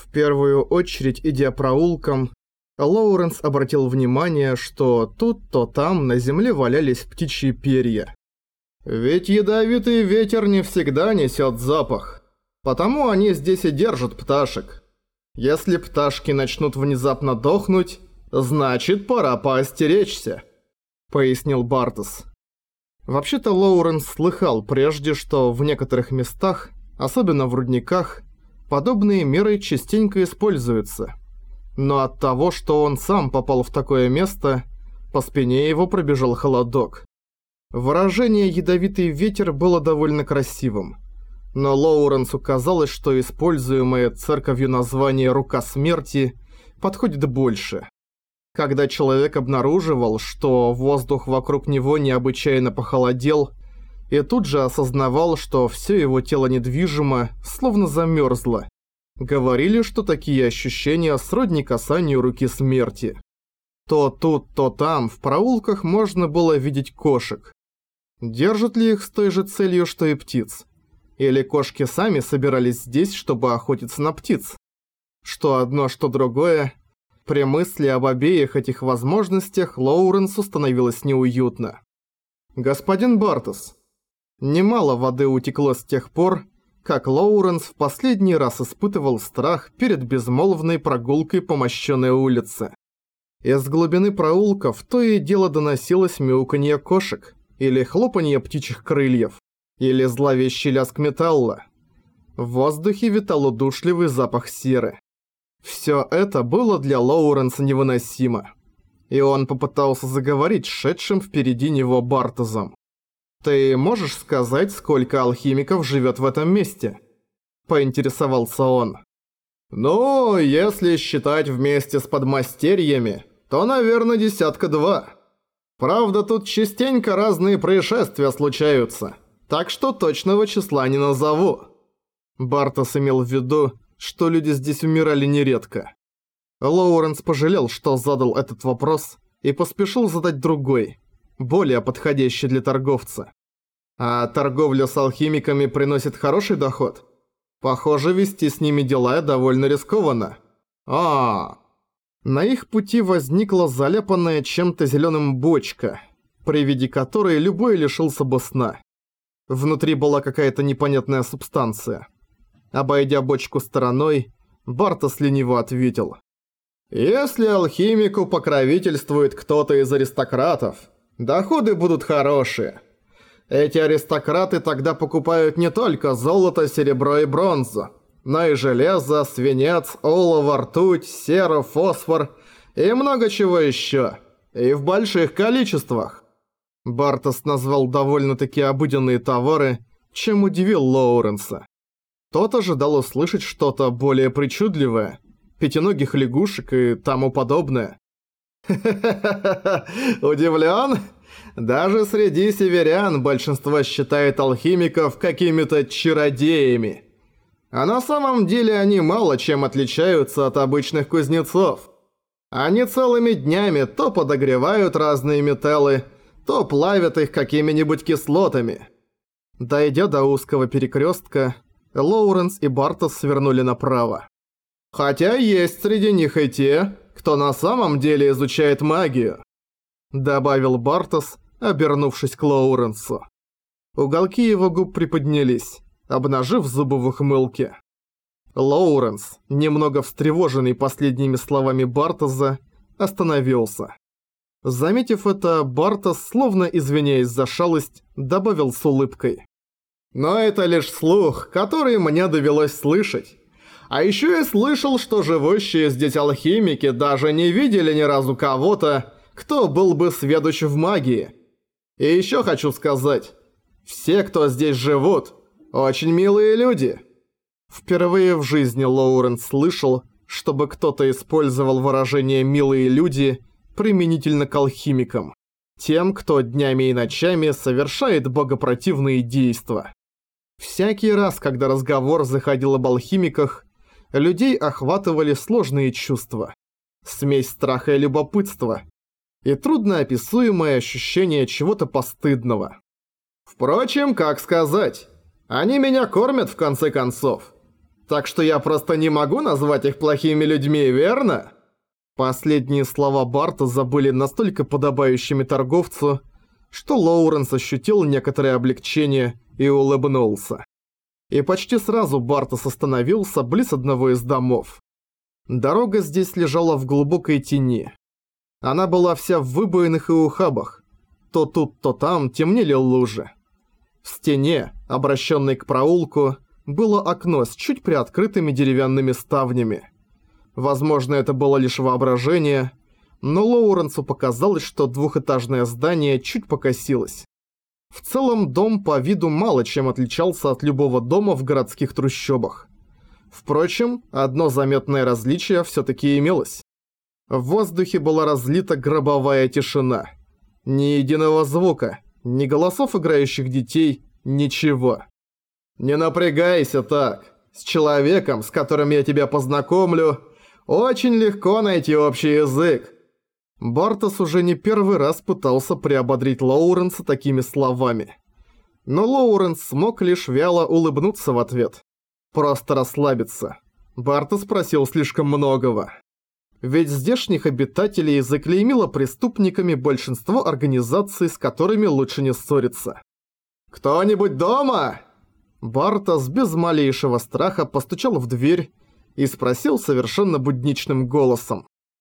В первую очередь, идя проулком, Лоуренс обратил внимание, что тут, то там на земле валялись птичьи перья. Ведь ядовитый ветер не всегда несет запах, потому они здесь и держат пташек. Если пташки начнут внезапно дохнуть, значит, пора поостеречься, пояснил Бартос. Вообще-то Лоуренс слыхал прежде, что в некоторых местах, особенно в рудниках, подобные меры частенько используются. Но от того, что он сам попал в такое место, по спине его пробежал холодок. Выражение «ядовитый ветер» было довольно красивым. Но Лоуренсу казалось, что используемое церковью название «рука смерти» подходит больше. Когда человек обнаруживал, что воздух вокруг него необычайно похолодел, и тут же осознавал, что все его тело недвижимо, словно замерзло, говорили, что такие ощущения сродни касанию руки смерти. То тут, то там, в проулках можно было видеть кошек. Держат ли их с той же целью, что и птиц? Или кошки сами собирались здесь, чтобы охотиться на птиц? Что одно, что другое. При мысли об обеих этих возможностях Лоуренсу становилось неуютно. «Господин Бартос». Немало воды утекло с тех пор, как Лоуренс в последний раз испытывал страх перед безмолвной прогулкой по мощенной улице. Из глубины проулков то и дело доносилось мяуканье кошек, или хлопанье птичьих крыльев, или зловещий лязг металла. В воздухе витал удушливый запах серы. Всё это было для Лоуренса невыносимо. И он попытался заговорить с шедшим впереди него Бартозом. «Ты можешь сказать, сколько алхимиков живёт в этом месте?» – поинтересовался он. «Ну, если считать вместе с подмастерьями, то, наверное, 2. Правда, тут частенько разные происшествия случаются, так что точного числа не назову». Бартос имел в виду, что люди здесь умирали нередко. Лоуренс пожалел, что задал этот вопрос, и поспешил задать другой, более подходящий для торговца. А торговля с алхимиками приносит хороший доход? Похоже, вести с ними дела довольно рискованно. На их пути возникла заляпанная чем-то зеленым бочка, при виде которой любой лишился бы сна. Внутри была какая-то непонятная субстанция. Обойдя бочку стороной, Бартос лениво ответил: «Если алхимику покровительствует кто-то из аристократов, доходы будут хорошие. Эти аристократы тогда покупают не только золото, серебро и бронзу, но и железо, свинец, олово, ртуть, серу, фосфор и много чего еще, и в больших количествах». Бартос назвал довольно-таки обыденные товары, чем удивил Лоуренса. Тот ожидал услышать что-то более причудливое, пятиногих лягушек и тому подобное. «Ха-ха-ха-ха! Удивлен? Даже среди северян большинство считает алхимиков какими-то чародеями. А на самом деле они мало чем отличаются от обычных кузнецов. Они целыми днями то подогревают разные металлы, то плавят их какими-нибудь кислотами». Дойдя до узкого перекрестка, Лоуренс и Бартос свернули направо. «Хотя есть среди них и те, кто на самом деле изучает магию», добавил Бартос, обернувшись к Лоуренсу. Уголки его губ приподнялись, обнажив зубы в ухмылке. Лоуренс, немного встревоженный последними словами Бартоза, остановился. Заметив это, Бартос, словно извиняясь за шалость, добавил с улыбкой: «Но это лишь слух, который мне довелось слышать. А еще я слышал, что живущие здесь алхимики даже не видели ни разу кого-то, кто был бы сведущ в магии. И еще хочу сказать, все, кто здесь живут, очень милые люди». Впервые в жизни Лоуренс слышал, чтобы кто-то использовал выражение «милые люди» применительно к алхимикам, тем, кто днями и ночами совершает богопротивные действия. Всякий раз, когда разговор заходил об алхимиках, людей охватывали сложные чувства. Смесь страха и любопытства. И трудноописуемое ощущение чего-то постыдного. Впрочем, как сказать, они меня кормят в конце концов. Так что я просто не могу назвать их плохими людьми, верно?» Последние слова Барта забыли настолько подобающими торговцу, что Лоуренс ощутил некоторое облегчение и улыбнулся. И почти сразу Бартос остановился близ одного из домов. Дорога здесь лежала в глубокой тени. Она была вся в выбоинах и ухабах. То тут, то там темнели лужи. В стене, обращенной к проулку, было окно с чуть приоткрытыми деревянными ставнями. Возможно, это было лишь воображение, но Лоуренсу показалось, что двухэтажное здание чуть покосилось. В целом, дом по виду мало чем отличался от любого дома в городских трущобах. Впрочем, одно заметное различие всё-таки имелось. В воздухе была разлита гробовая тишина. Ни единого звука, ни голосов играющих детей, ничего. «Не напрягайся так. С человеком, с которым я тебя познакомлю, очень легко найти общий язык». Бартос уже не первый раз пытался приободрить Лоуренса такими словами. Но Лоуренс смог лишь вяло улыбнуться в ответ. Просто расслабиться. Бартос просил слишком многого. Ведь здешних обитателей заклеймило преступниками большинство организаций, с которыми лучше не ссориться. «Кто-нибудь дома?» Бартос без малейшего страха постучал в дверь и спросил совершенно будничным голосом.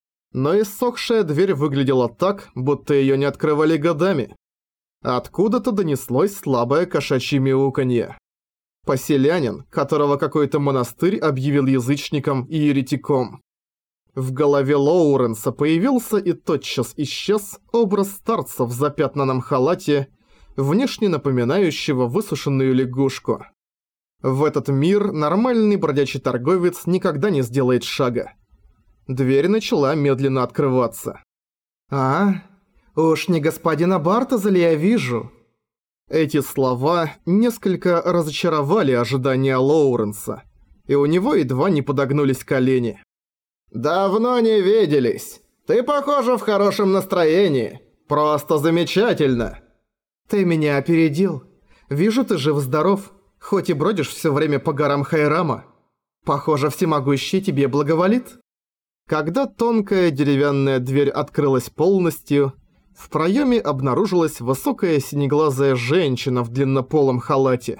Но иссохшая дверь выглядела так, будто её не открывали годами. Откуда-то донеслось слабое кошачье мяуканье. Поселянин, которого какой-то монастырь объявил язычником и еретиком. В голове Лоуренса появился и тотчас исчез образ старца в запятнанном халате, внешне напоминающего высушенную лягушку. В этот мир нормальный бродячий торговец никогда не сделает шага. Дверь начала медленно открываться. Уж не господина Бартоза ли я вижу?» Эти слова несколько разочаровали ожидания Лоуренса, и у него едва не подогнулись колени. «Давно не виделись. Ты, похоже, в хорошем настроении. Просто замечательно!» «Ты меня опередил. Вижу, ты жив-здоров, хоть и бродишь все время по горам Хайрама. Похоже, всемогущий тебе благоволит». Когда тонкая деревянная дверь открылась полностью, в проеме обнаружилась высокая синеглазая женщина в длиннополом халате.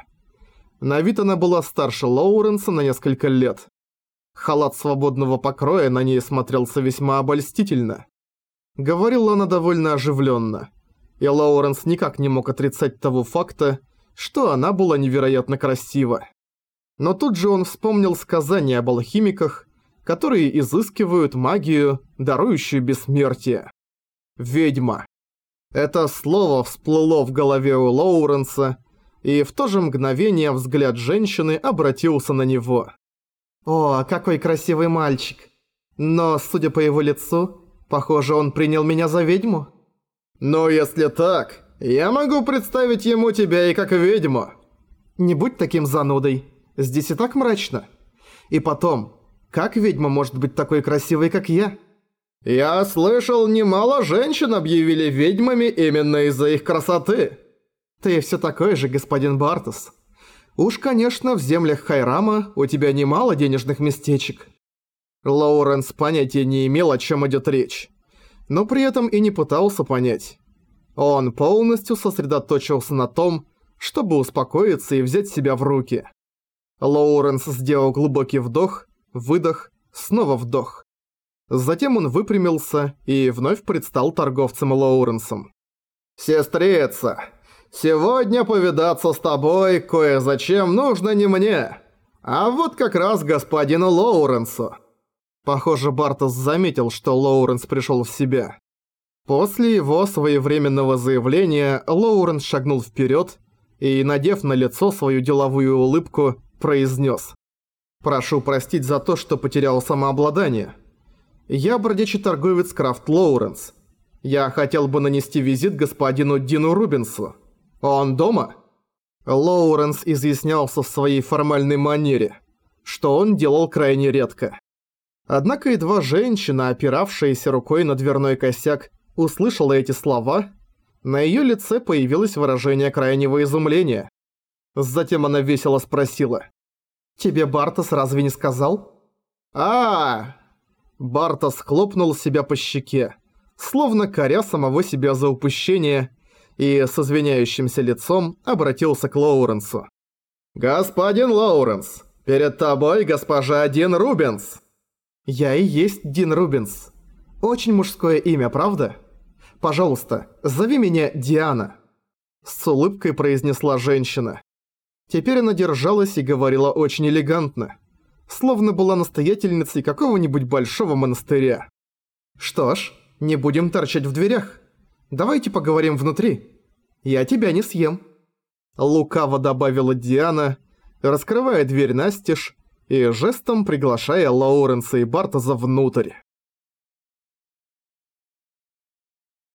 На вид она была старше Лоуренса на несколько лет. Халат свободного покроя на ней смотрелся весьма обольстительно. Говорила она довольно оживленно, и Лоуренс никак не мог отрицать того факта, что она была невероятно красива. Но тут же он вспомнил сказания об алхимиках, которые изыскивают магию, дарующую бессмертие. «Ведьма». Это слово всплыло в голове у Лоуренса, и в то же мгновение взгляд женщины обратился на него. «О, какой красивый мальчик! Но, судя по его лицу, похоже, он принял меня за ведьму». «Ну, если так, я могу представить ему тебя и как ведьму». «Не будь таким занудой. Здесь и так мрачно. И потом, как ведьма может быть такой красивой, как я?» «Я слышал, немало женщин объявили ведьмами именно из-за их красоты». «Ты все такой же, господин Бартос. Уж, конечно, в землях Хайрама у тебя немало денежных местечек». Лоуренс понятия не имел, о чем идет речь, но при этом и не пытался понять. Он полностью сосредоточился на том, чтобы успокоиться и взять себя в руки. Лоуренс сделал глубокий вдох, выдох, снова вдох. Затем он выпрямился и вновь предстал торговцем Лоуренсом. «Сестрица, сегодня повидаться с тобой кое-зачем нужно не мне, а вот как раз господину Лоуренсу». Похоже, Бартос заметил, что Лоуренс пришел в себя. После его своевременного заявления Лоуренс шагнул вперед и, надев на лицо свою деловую улыбку, произнес: «Прошу простить за то, что потерял самообладание. Я бродячий торговец Крафт Лоуренс. Я хотел бы нанести визит господину Дину Рубинсу. Он дома?» Лоуренс изъяснялся в своей формальной манере, что он делал крайне редко. Однако едва женщина, опиравшаяся рукой на дверной косяк, услышала эти слова, на её лице появилось выражение крайнего изумления. Затем она весело спросила: Тебе Бартос разве не сказал? Бартос хлопнул себя по щеке, словно коря самого себя за упущение, и с извиняющимся лицом обратился к Лоуренсу. «Господин Лоуренс, перед тобой госпожа Дин Рубинс!» «Я и есть Дин Рубинс. Очень мужское имя, правда? Пожалуйста, зови меня Диана», — с улыбкой произнесла женщина. Теперь она держалась и говорила очень элегантно, словно была настоятельницей какого-нибудь большого монастыря. «Что ж, не будем торчать в дверях. Давайте поговорим внутри. Я тебя не съем», — лукаво добавила Диана, раскрывая дверь настежь и жестом приглашая Лоуренса и Бартоза внутрь.